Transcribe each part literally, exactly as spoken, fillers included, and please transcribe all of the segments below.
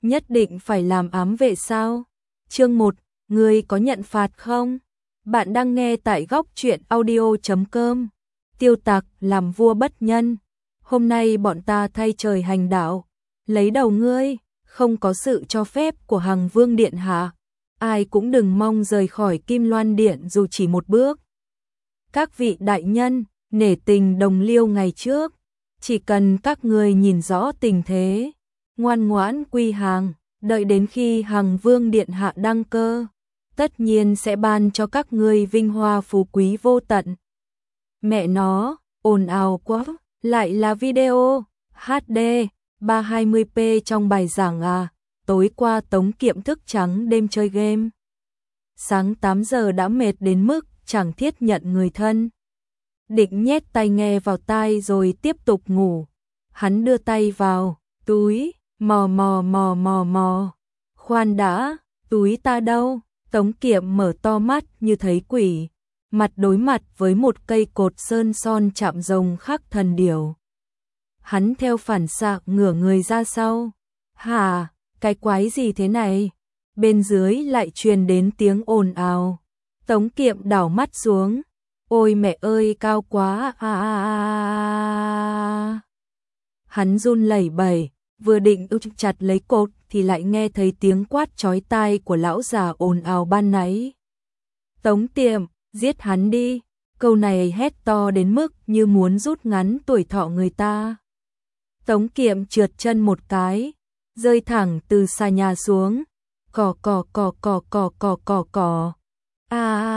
nhất định phải làm ám vệ sao? Chương một, ngươi có nhận phạt không? Bạn đang nghe tại góc truyện audio chấm com. Tiêu Tặc làm vua bất nhân. Hôm nay bọn ta thay trời hành đạo, lấy đầu ngươi, không có sự cho phép của Hằng Vương điện hạ, ai cũng đừng mong rời khỏi Kim Loan điện dù chỉ một bước. Các vị đại nhân, nể tình đồng liêu ngày trước, chỉ cần các ngươi nhìn rõ tình thế, ngoan ngoãn quy hàng, đợi đến khi Hằng Vương điện hạ đăng cơ, tất nhiên sẽ ban cho các ngươi vinh hoa phú quý vô tận. Mẹ nó, ồn ào quá, lại là video hát đê ba trăm hai mươi p trong bài giảng à? Tối qua Tống Kiệm thức trắng đêm chơi game, sáng tám giờ đã mệt đến mức chẳng thiết nhận người thân. Định nhét tai nghe vào tai rồi tiếp tục ngủ. Hắn đưa tay vào túi, mò mò mò mò mò. Khoan đã, túi ta đâu? Tống Kiệm mở to mắt như thấy quỷ, mặt đối mặt với một cây cột sơn son chạm rồng khắc thần điểu. Hắn theo phản xạ ngửa người ra sau. Hả, cái quái gì thế này? Bên dưới lại truyền đến tiếng ồn ào. Tống Kiệm đảo mắt xuống. Ôi mẹ ơi, cao quá à, à, à, à. Hắn run lẩy bẩy, vừa định ưu chặt lấy cột thì lại nghe thấy tiếng quát chói tai của lão già ồn ào ban nãy. Tống Tiệm, giết hắn đi. Câu này hét to đến mức như muốn rút ngắn tuổi thọ người ta. Tống Kiệm trượt chân một cái, rơi thẳng từ xà nhà xuống. Cò cò cò cò cò cò cò cò. À, à,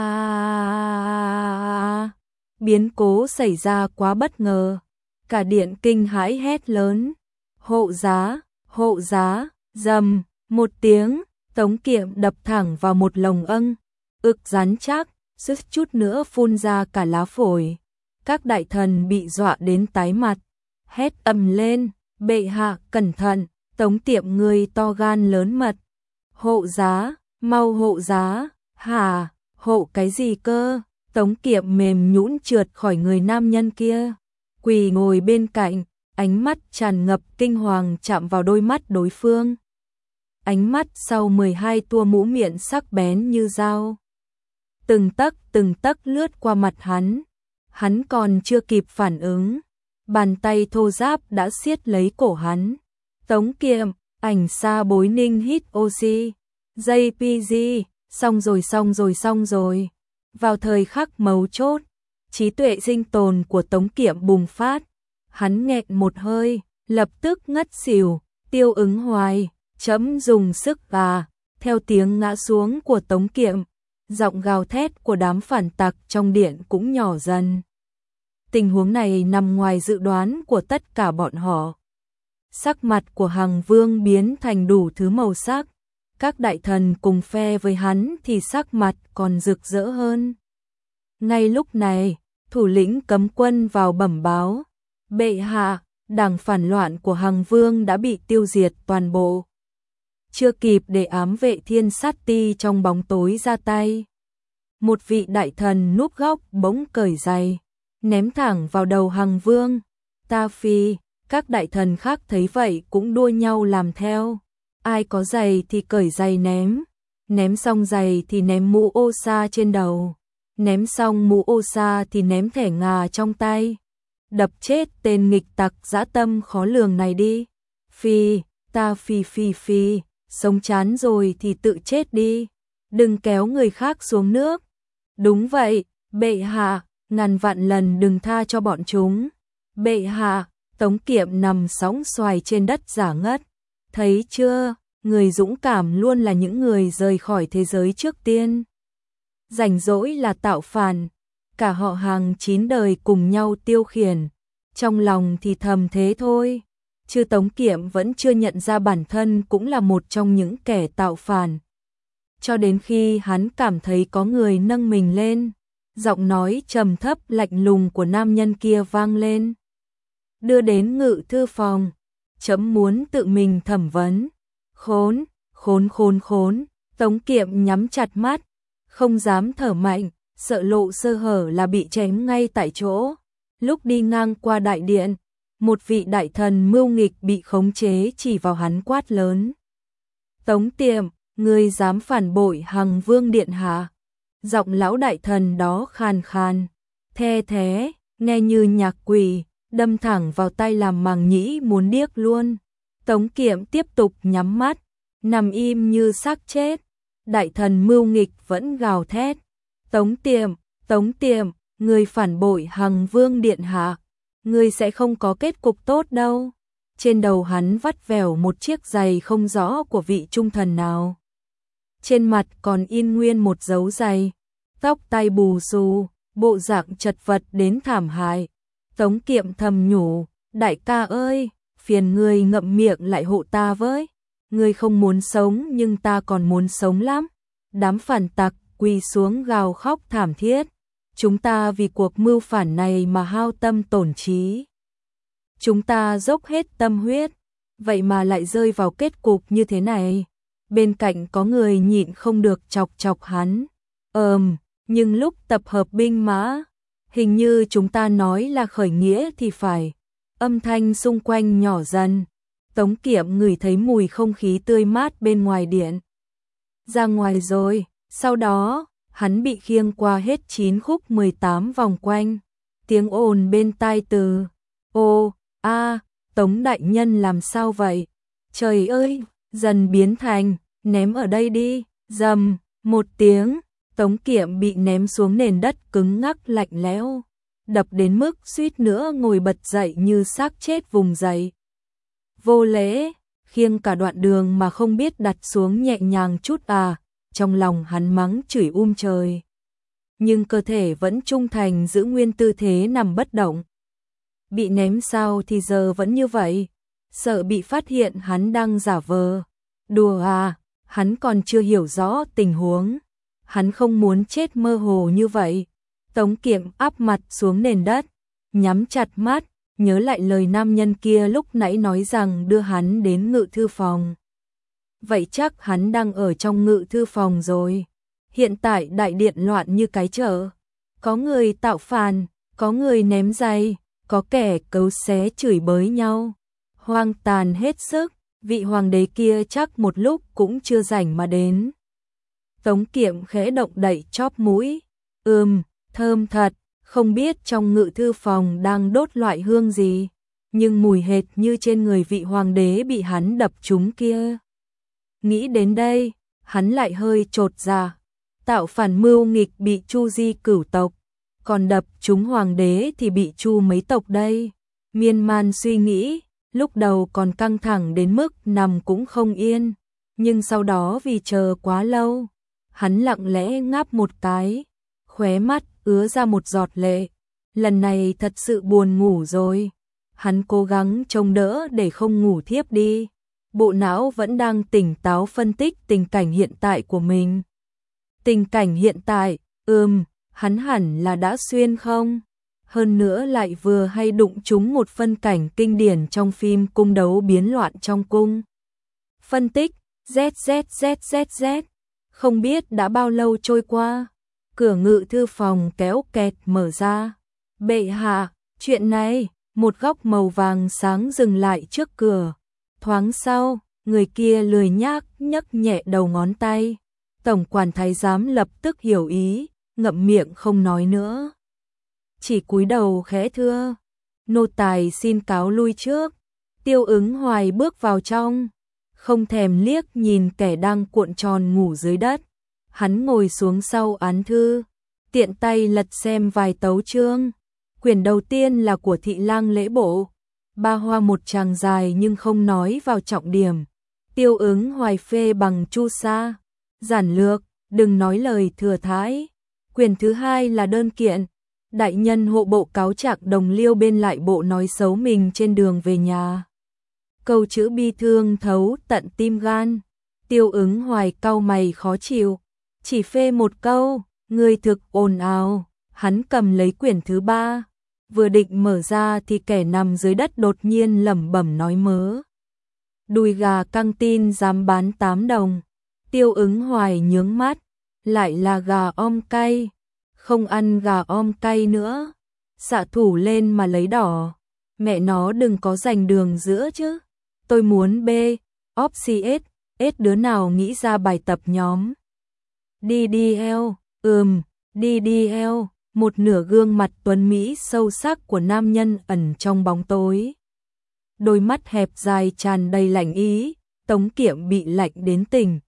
à, à. Biến cố xảy ra quá bất ngờ. Cả điện kinh hãi hét lớn. Hộ giá, hộ giá, rầm, một tiếng, Tống Kiệm đập thẳng vào một lồng âng, ực rắn chắc, suýt chút nữa phun ra cả lá phổi. Các đại thần bị dọa đến tái mặt, hét ầm lên, bệ hạ cẩn thận, Tống Tiệm người to gan lớn mật. Hộ giá, mau hộ giá, hả, hộ cái gì cơ? Tống Kiệm mềm nhũn trượt khỏi người nam nhân kia, quỳ ngồi bên cạnh, ánh mắt tràn ngập kinh hoàng chạm vào đôi mắt đối phương. Ánh mắt sau mười hai tua mũ miệng sắc bén như dao. Từng tấc từng tấc lướt qua mặt hắn. Hắn còn chưa kịp phản ứng, bàn tay thô ráp đã siết lấy cổ hắn. Tống Kiệm, ảnh xa bối ninh hít oxy. gi pê giê, xong rồi xong rồi xong rồi. Vào thời khắc mấu chốt, trí tuệ sinh tồn của Tống Kiệm bùng phát. Hắn nghẹn một hơi, lập tức ngất xỉu, tiêu ứng hoài, chấm dùng sức à. Theo tiếng ngã xuống của Tống Kiệm, giọng gào thét của đám phản tặc trong điện cũng nhỏ dần. Tình huống này nằm ngoài dự đoán của tất cả bọn họ. Sắc mặt của Hằng Vương biến thành đủ thứ màu sắc. Các đại thần cùng phe với hắn thì sắc mặt còn rực rỡ hơn. Ngay lúc này, thủ lĩnh cấm quân vào bẩm báo. Bệ hạ, đảng phản loạn của Hằng Vương đã bị tiêu diệt toàn bộ. Chưa kịp để ám vệ Thiên Sát Ti trong bóng tối ra tay, một vị đại thần núp góc bỗng cởi giày, ném thẳng vào đầu Hằng Vương. Ta phi, các đại thần khác thấy vậy cũng đua nhau làm theo. Ai có giày thì cởi giày ném, ném xong giày thì ném mũ ô sa trên đầu, ném xong mũ ô sa thì ném thẻ ngà trong tay. Đập chết tên nghịch tặc dã tâm khó lường này đi. Phi, ta phi phi phi, sống chán rồi thì tự chết đi, đừng kéo người khác xuống nước. Đúng vậy, bệ hạ, ngàn vạn lần đừng tha cho bọn chúng. Bệ hạ, Tống Kiệm nằm sóng xoài trên đất giả ngất. Thấy chưa, người dũng cảm luôn là những người rời khỏi thế giới trước tiên. Rảnh rỗi là tạo phản, cả họ Hàng chín đời cùng nhau tiêu khiển. Trong lòng thì thầm thế thôi, chứ Tống Kiệm vẫn chưa nhận ra bản thân cũng là một trong những kẻ tạo phản. Cho đến khi hắn cảm thấy có người nâng mình lên, giọng nói trầm thấp lạnh lùng của nam nhân kia vang lên. Đưa đến ngự thư phòng, chấm muốn tự mình thẩm vấn. Khốn, khốn khốn khốn, Tống Kiệm nhắm chặt mắt, không dám thở mạnh, sợ lộ sơ hở là bị chém ngay tại chỗ. Lúc đi ngang qua đại điện, một vị đại thần mưu nghịch bị khống chế chỉ vào hắn quát lớn. Tống Tiệm, ngươi dám phản bội Hằng Vương điện hạ? Giọng lão đại thần đó khàn khàn, the thế, nghe như nhạc quỷ, đâm thẳng vào tai làm màng nhĩ muốn điếc luôn. Tống Kiệm tiếp tục nhắm mắt, nằm im như xác chết. Đại thần mưu nghịch vẫn gào thét. Tống Tiệm, Tống Tiệm, ngươi phản bội Hằng Vương điện hạ, ngươi sẽ không có kết cục tốt đâu. Trên đầu hắn vắt vẻo một chiếc giày không rõ của vị trung thần nào. Trên mặt còn in nguyên một dấu giày, tóc tai bù xù, bộ dạng chật vật đến thảm hại. Tống Kiệm thầm nhủ, đại ca ơi, phiền ngươi ngậm miệng lại hộ ta với. Ngươi không muốn sống nhưng ta còn muốn sống lắm. Đám phản tặc quỳ xuống gào khóc thảm thiết. Chúng ta vì cuộc mưu phản này mà hao tâm tổn trí. Chúng ta dốc hết tâm huyết, vậy mà lại rơi vào kết cục như thế này. Bên cạnh có người nhịn không được chọc chọc hắn. Ờm, nhưng lúc tập hợp binh mã, hình như chúng ta nói là khởi nghĩa thì phải. Âm thanh xung quanh nhỏ dần. Tống Kiệm ngửi thấy mùi không khí tươi mát bên ngoài điện. Ra ngoài rồi, sau đó, hắn bị khiêng qua hết chín khúc mười tám vòng quanh. Tiếng ồn bên tai từ, ô, a, Tống đại nhân làm sao vậy? Trời ơi, dần biến thành, ném ở đây đi, rầm, một tiếng, Tống Kiệm bị ném xuống nền đất cứng ngắc lạnh lẽo, đập đến mức suýt nữa ngồi bật dậy như xác chết vùng dậy. Vô lễ, khiêng cả đoạn đường mà không biết đặt xuống nhẹ nhàng chút à, trong lòng hắn mắng chửi um trời. Nhưng cơ thể vẫn trung thành giữ nguyên tư thế nằm bất động. Bị ném sao thì giờ vẫn như vậy, sợ bị phát hiện hắn đang giả vờ. Đùa à, hắn còn chưa hiểu rõ tình huống. Hắn không muốn chết mơ hồ như vậy. Tống Kiệm áp mặt xuống nền đất, nhắm chặt mắt, nhớ lại lời nam nhân kia lúc nãy nói rằng đưa hắn đến ngự thư phòng. Vậy chắc hắn đang ở trong ngự thư phòng rồi. Hiện tại đại điện loạn như cái chợ. Có người tạo phản, có người ném giày, có kẻ cấu xé chửi bới nhau. Hoang tàn hết sức, vị hoàng đế kia chắc một lúc cũng chưa rảnh mà đến. Tống Kiệm khẽ động đậy chóp mũi. Ừm, thơm thật, không biết trong ngự thư phòng đang đốt loại hương gì, nhưng mùi hệt như trên người vị hoàng đế bị hắn đập trúng kia. Nghĩ đến đây, hắn lại hơi chột dạ. Tạo phản mưu nghịch bị chu di cửu tộc, còn đập trúng hoàng đế thì bị chu mấy tộc đây. Miên man suy nghĩ, lúc đầu còn căng thẳng đến mức nằm cũng không yên, nhưng sau đó vì chờ quá lâu, hắn lặng lẽ ngáp một cái, khóe mắt ứa ra một giọt lệ. Lần này thật sự buồn ngủ rồi. Hắn cố gắng chống đỡ để không ngủ thiếp đi. Bộ não vẫn đang tỉnh táo phân tích tình cảnh hiện tại của mình. Tình cảnh hiện tại, ừm, hắn hẳn là đã xuyên không? Hơn nữa lại vừa hay đụng trúng một phân cảnh kinh điển trong phim Cung đấu biến loạn trong cung. Phân tích, zzzzz, không biết đã bao lâu trôi qua. Cửa ngự thư phòng kéo kẹt mở ra. Bệ hạ, chuyện này, một góc màu vàng sáng dừng lại trước cửa. Thoáng sau, người kia lười nhác nhấc nhẹ đầu ngón tay. Tổng quản thái giám lập tức hiểu ý, ngậm miệng không nói nữa. Chỉ cúi đầu khẽ thưa, nô tài xin cáo lui trước. Tiêu Ứng Hoài bước vào trong, không thèm liếc nhìn kẻ đang cuộn tròn ngủ dưới đất. Hắn ngồi xuống sau án thư, tiện tay lật xem vài tấu chương. Quyển đầu tiên là của Thị lang lễ bộ, ba hoa một tràng dài nhưng không nói vào trọng điểm. Tiêu Ứng Hoài phê bằng chu sa, giản lược, đừng nói lời thừa thãi. Quyển thứ hai là đơn kiện, đại nhân hộ bộ cáo trạng đồng liêu bên lại bộ nói xấu mình trên đường về nhà. Câu chữ bi thương thấu tận tim gan. Tiêu Ứng Hoài cau mày khó chịu, chỉ phê một câu, người thực ồn ào. Hắn cầm lấy quyển thứ ba, vừa định mở ra thì kẻ nằm dưới đất đột nhiên lẩm bẩm nói mớ. Đùi gà căng tin dám bán tám đồng. Tiêu Ứng Hoài nhướng mắt, lại là gà om cay, không ăn gà om cay nữa. Xạ thủ lên mà lấy đỏ, mẹ nó đừng có giành đường giữa chứ. Tôi muốn B, option ết đứa nào nghĩ ra bài tập nhóm. Đi đi eo, ừm, đi đi eo, một nửa gương mặt tuấn Mỹ sâu sắc của nam nhân ẩn trong bóng tối. Đôi mắt hẹp dài tràn đầy lạnh ý, Tống Kiệm bị lạnh đến tỉnh.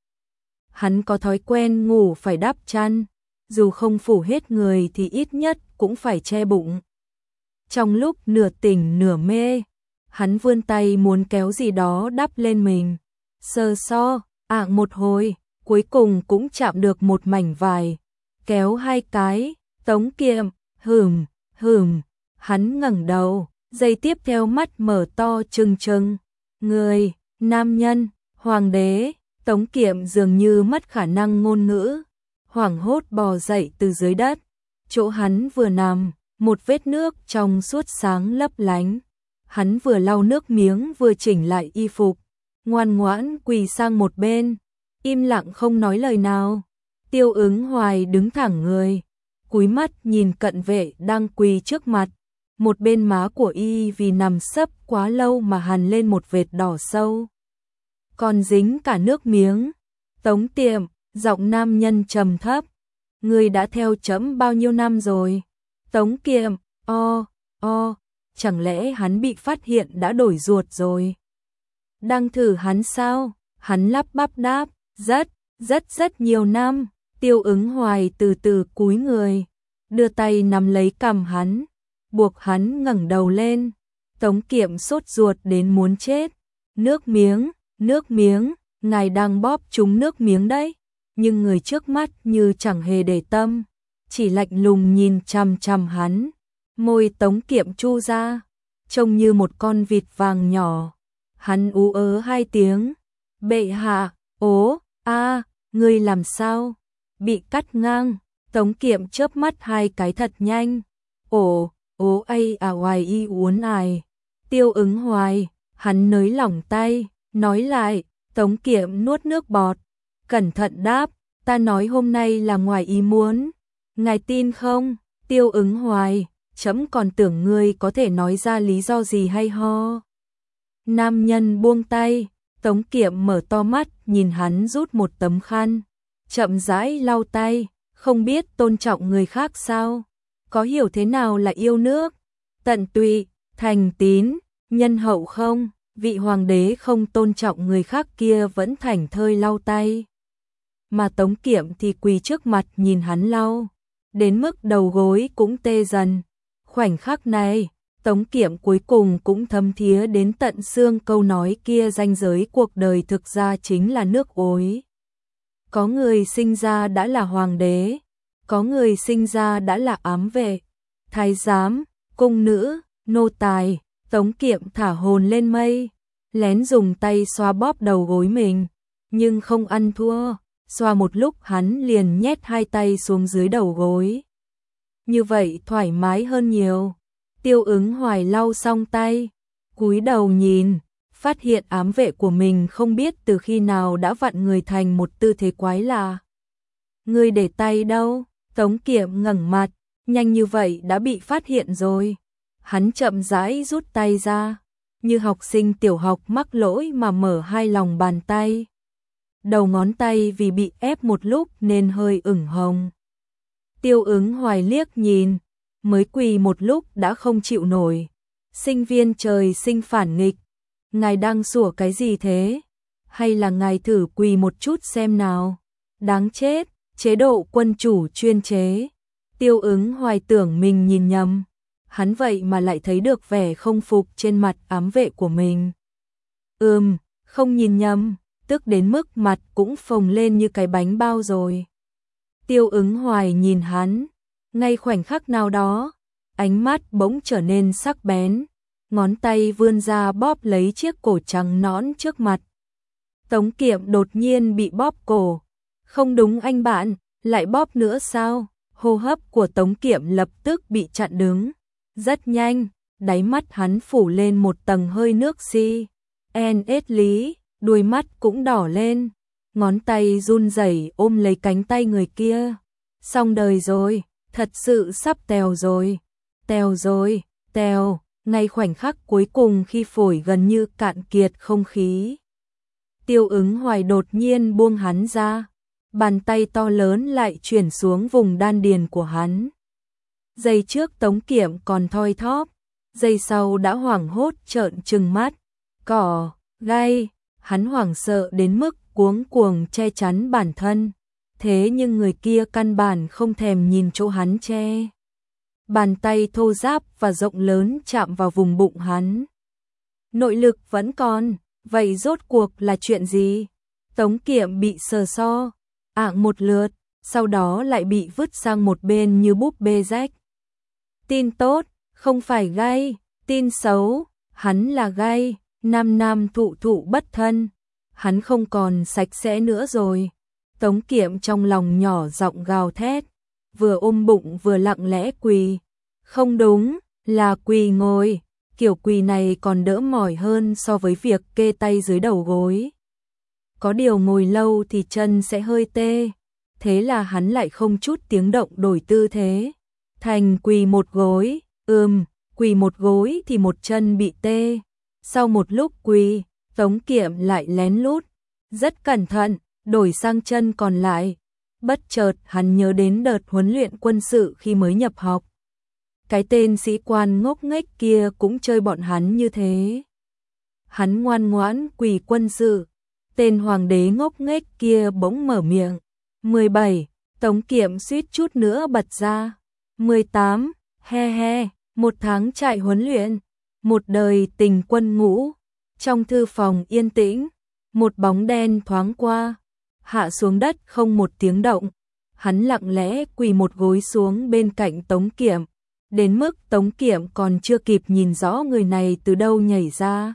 Hắn có thói quen ngủ phải đắp chăn, dù không phủ hết người thì ít nhất cũng phải che bụng. Trong lúc nửa tỉnh nửa mê, hắn vươn tay muốn kéo gì đó đắp lên mình. Sờ so, ạng một hồi, cuối cùng cũng chạm được một mảnh vải. Kéo hai cái, Tống Kiệm, hửm, hửm, hắn ngẩng đầu, giây tiếp theo mắt mở to trừng trừng. Người, nam nhân, hoàng đế, Tống Kiệm dường như mất khả năng ngôn ngữ, hoảng hốt bò dậy từ dưới đất. Chỗ hắn vừa nằm, một vết nước trong suốt sáng lấp lánh. Hắn vừa lau nước miếng vừa chỉnh lại y phục, ngoan ngoãn quỳ sang một bên, im lặng không nói lời nào. Tiêu Ứng Hoài đứng thẳng người, cúi mắt nhìn cận vệ đang quỳ trước mặt. Một bên má của y vì nằm sấp quá lâu mà hằn lên một vệt đỏ sâu, còn dính cả nước miếng. Tống Tiệm, giọng nam nhân trầm thấp. Người đã theo chấm bao nhiêu năm rồi? Tống Kiệm, o, o, chẳng lẽ hắn bị phát hiện đã đổi ruột rồi? Đang thử hắn sao? Hắn lắp bắp đáp, rất, rất rất nhiều năm. Tiêu Ứng Hoài từ từ cúi người, đưa tay nắm lấy cằm hắn, buộc hắn ngẩng đầu lên. Tống Kiệm sốt ruột đến muốn chết. Nước miếng, nước miếng, ngài đang bóp trúng nước miếng đấy. Nhưng người trước mắt như chẳng hề để tâm, chỉ lạnh lùng nhìn chằm chằm hắn. Môi Tống Kiệm chu ra, trông như một con vịt vàng nhỏ. Hắn ú ớ hai tiếng. Bệ hạ, ố, a, ngươi làm sao? Bị cắt ngang. Tống Kiệm chớp mắt hai cái thật nhanh. Ồ, ố ai à hoài y uốn ải. Tiêu Ứng Hoài, hắn nới lỏng tay, nói lại. Tống Kiệm nuốt nước bọt, cẩn thận đáp, ta nói hôm nay là ngoài ý muốn. Ngài tin không? Tiêu Ứng Hoài, chấm còn tưởng ngươi có thể nói ra lý do gì hay ho. Nam nhân buông tay, Tống Kiệm mở to mắt nhìn hắn rút một tấm khăn, chậm rãi lau tay. Không biết tôn trọng người khác sao? Có hiểu thế nào là yêu nước? Tận tụy, thành tín, nhân hậu không? Vị hoàng đế không tôn trọng người khác kia vẫn thảnh thơi lau tay, mà Tống Kiệm thì quỳ trước mặt nhìn hắn lau, đến mức đầu gối cũng tê dần. Khoảnh khắc này, Tống Kiệm cuối cùng cũng thấm thía đến tận xương câu nói kia, ranh giới cuộc đời thực ra chính là nước ối. Có người sinh ra đã là hoàng đế, có người sinh ra đã là ám vệ, thái giám, cung nữ, nô tài. Tống Kiệm thả hồn lên mây, lén dùng tay xoa bóp đầu gối mình, nhưng không ăn thua, xoa một lúc hắn liền nhét hai tay xuống dưới đầu gối. Như vậy thoải mái hơn nhiều. Tiêu Ứng Hoài lau xong tay, cúi đầu nhìn, phát hiện ám vệ của mình không biết từ khi nào đã vặn người thành một tư thế quái lạ. Ngươi để tay đâu? Tống Kiệm ngẩng mặt, nhanh như vậy đã bị phát hiện rồi. Hắn chậm rãi rút tay ra, như học sinh tiểu học mắc lỗi mà mở hai lòng bàn tay. Đầu ngón tay vì bị ép một lúc nên hơi ửng hồng. Tiêu Ứng Hoài liếc nhìn, mới quỳ một lúc đã không chịu nổi. Sinh viên trời sinh phản nghịch, ngài đang sủa cái gì thế? Hay là ngài thử quỳ một chút xem nào? Đáng chết, chế độ quân chủ chuyên chế. Tiêu Ứng Hoài tưởng mình nhìn nhầm, hắn vậy mà lại thấy được vẻ không phục trên mặt ám vệ của mình. Ừm, không nhìn nhầm, tức đến mức mặt cũng phồng lên như cái bánh bao rồi. Tiêu Ứng Hoài nhìn hắn, ngay khoảnh khắc nào đó, ánh mắt bỗng trở nên sắc bén, ngón tay vươn ra bóp lấy chiếc cổ trắng nõn trước mặt. Tống Kiệm đột nhiên bị bóp cổ. Không đúng anh bạn, lại bóp nữa sao? Hô hấp của Tống Kiệm lập tức bị chặn đứng. Rất nhanh, đáy mắt hắn phủ lên một tầng hơi nước si. En ết lý, đuôi mắt cũng đỏ lên. Ngón tay run rẩy ôm lấy cánh tay người kia. Xong đời rồi, thật sự sắp tèo rồi. Tèo rồi, tèo, ngay khoảnh khắc cuối cùng khi phổi gần như cạn kiệt không khí. Tiêu Ứng Hoài đột nhiên buông hắn ra, bàn tay to lớn lại chuyển xuống vùng đan điền của hắn. Giây trước Tống Kiệm còn thoi thóp, giây sau đã hoảng hốt trợn trừng mắt. Cỏ, gai, hắn hoảng sợ đến mức cuống cuồng che chắn bản thân. Thế nhưng người kia căn bản không thèm nhìn chỗ hắn che. Bàn tay thô ráp và rộng lớn chạm vào vùng bụng hắn. Nội lực vẫn còn, vậy rốt cuộc là chuyện gì? Tống Kiệm bị sờ so, ạng một lượt, sau đó lại bị vứt sang một bên như búp bê rách. Tin tốt, không phải gai, tin xấu, hắn là gai, nam nam thụ thụ bất thân, hắn không còn sạch sẽ nữa rồi. Tống Kiệm trong lòng nhỏ giọng gào thét, vừa ôm bụng vừa lặng lẽ quỳ. Không đúng, là quỳ ngồi, kiểu quỳ này còn đỡ mỏi hơn so với việc kê tay dưới đầu gối. Có điều ngồi lâu thì chân sẽ hơi tê, thế là hắn lại không chút tiếng động đổi tư thế. Thành quỳ một gối, ừm, quỳ một gối thì một chân bị tê. Sau một lúc quỳ, Tống Kiệm lại lén lút, rất cẩn thận, đổi sang chân còn lại. Bất chợt hắn nhớ đến đợt huấn luyện quân sự khi mới nhập học. Cái tên sĩ quan ngốc nghếch kia cũng chơi bọn hắn như thế. Hắn ngoan ngoãn quỳ quân sự, tên hoàng đế ngốc nghếch kia bỗng mở miệng. mười bảy, Tống Kiệm suýt chút nữa bật ra. mười tám, he he, một tháng chạy huấn luyện, một đời tình quân ngũ. Trong thư phòng yên tĩnh, một bóng đen thoáng qua, hạ xuống đất không một tiếng động. Hắn lặng lẽ quỳ một gối xuống bên cạnh Tống Kiệm, đến mức Tống Kiệm còn chưa kịp nhìn rõ người này từ đâu nhảy ra.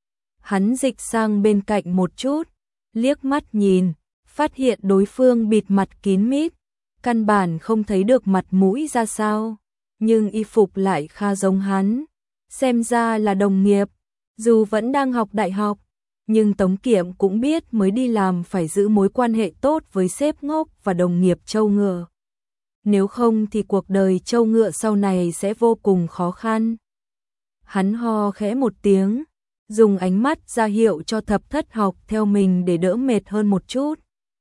Hắn dịch sang bên cạnh một chút, liếc mắt nhìn, phát hiện đối phương bịt mặt kín mít, căn bản không thấy được mặt mũi ra sao, nhưng y phục lại khá giống hắn, xem ra là đồng nghiệp. Dù vẫn đang học đại học, nhưng Tống Kiệm cũng biết mới đi làm phải giữ mối quan hệ tốt với sếp ngốc và đồng nghiệp trâu ngựa. Nếu không thì cuộc đời trâu ngựa sau này sẽ vô cùng khó khăn. Hắn ho khẽ một tiếng, dùng ánh mắt ra hiệu cho Thập Thất học theo mình để đỡ mệt hơn một chút.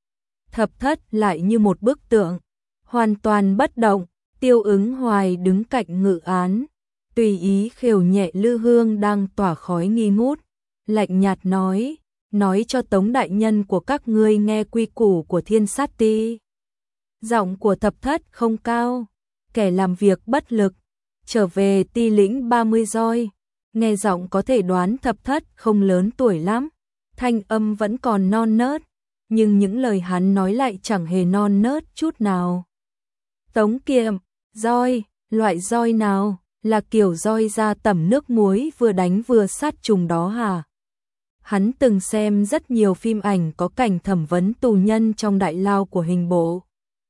Thập Thất lại như một bức tượng, hoàn toàn bất động. Tiêu Ứng Hoài đứng cạnh ngự án, tùy ý khều nhẹ lư hương đang tỏa khói nghi ngút, lạnh nhạt nói, nói cho Tống đại nhân của các ngươi nghe quy củ của Thiên Sát Ti. Giọng của Thập Thất không cao, kẻ làm việc bất lực, trở về ti lĩnh ba mươi roi, nghe giọng có thể đoán Thập Thất không lớn tuổi lắm, thanh âm vẫn còn non nớt, nhưng những lời hắn nói lại chẳng hề non nớt chút nào. Tống Kiệm, roi, loại roi nào, là kiểu roi ra tẩm nước muối vừa đánh vừa sát trùng đó hả? Hắn từng xem rất nhiều phim ảnh có cảnh thẩm vấn tù nhân trong đại lao của hình bộ.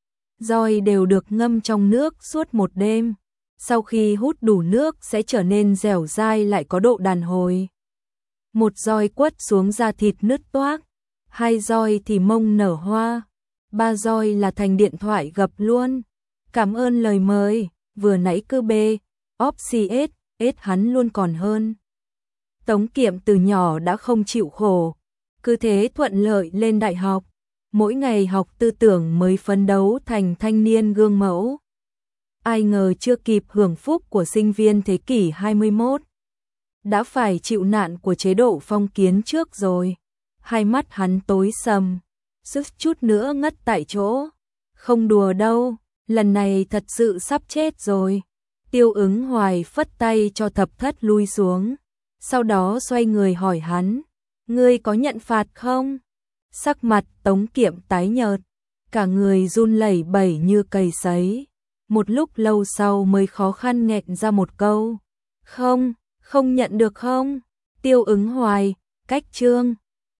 Roi đều được ngâm trong nước suốt một đêm, sau khi hút đủ nước sẽ trở nên dẻo dai lại có độ đàn hồi. Một roi quất xuống da thịt nứt toác, hai roi thì mông nở hoa, ba roi là thành điện thoại gập luôn. Cảm ơn lời mời, vừa nãy cứ bê, óp xì ết, ết hắn luôn còn hơn. Tống Kiệm từ nhỏ đã không chịu khổ, cứ thế thuận lợi lên đại học, mỗi ngày học tư tưởng mới phấn đấu thành thanh niên gương mẫu. Ai ngờ chưa kịp hưởng phúc của sinh viên thế kỷ hai mươi mốt, đã phải chịu nạn của chế độ phong kiến trước rồi. Hai mắt hắn tối sầm, suýt chút nữa ngất tại chỗ. Không đùa đâu, lần này thật sự sắp chết rồi. Tiêu Ứng Hoài phất tay cho Thập Thất lui xuống, sau đó xoay người hỏi hắn, ngươi có nhận phạt không? Sắc mặt Tống Kiệm tái nhợt, cả người run lẩy bẩy như cầy sấy. Một lúc lâu sau mới khó khăn nghẹn ra một câu, không, không nhận được không? Tiêu Ứng Hoài, cách chương.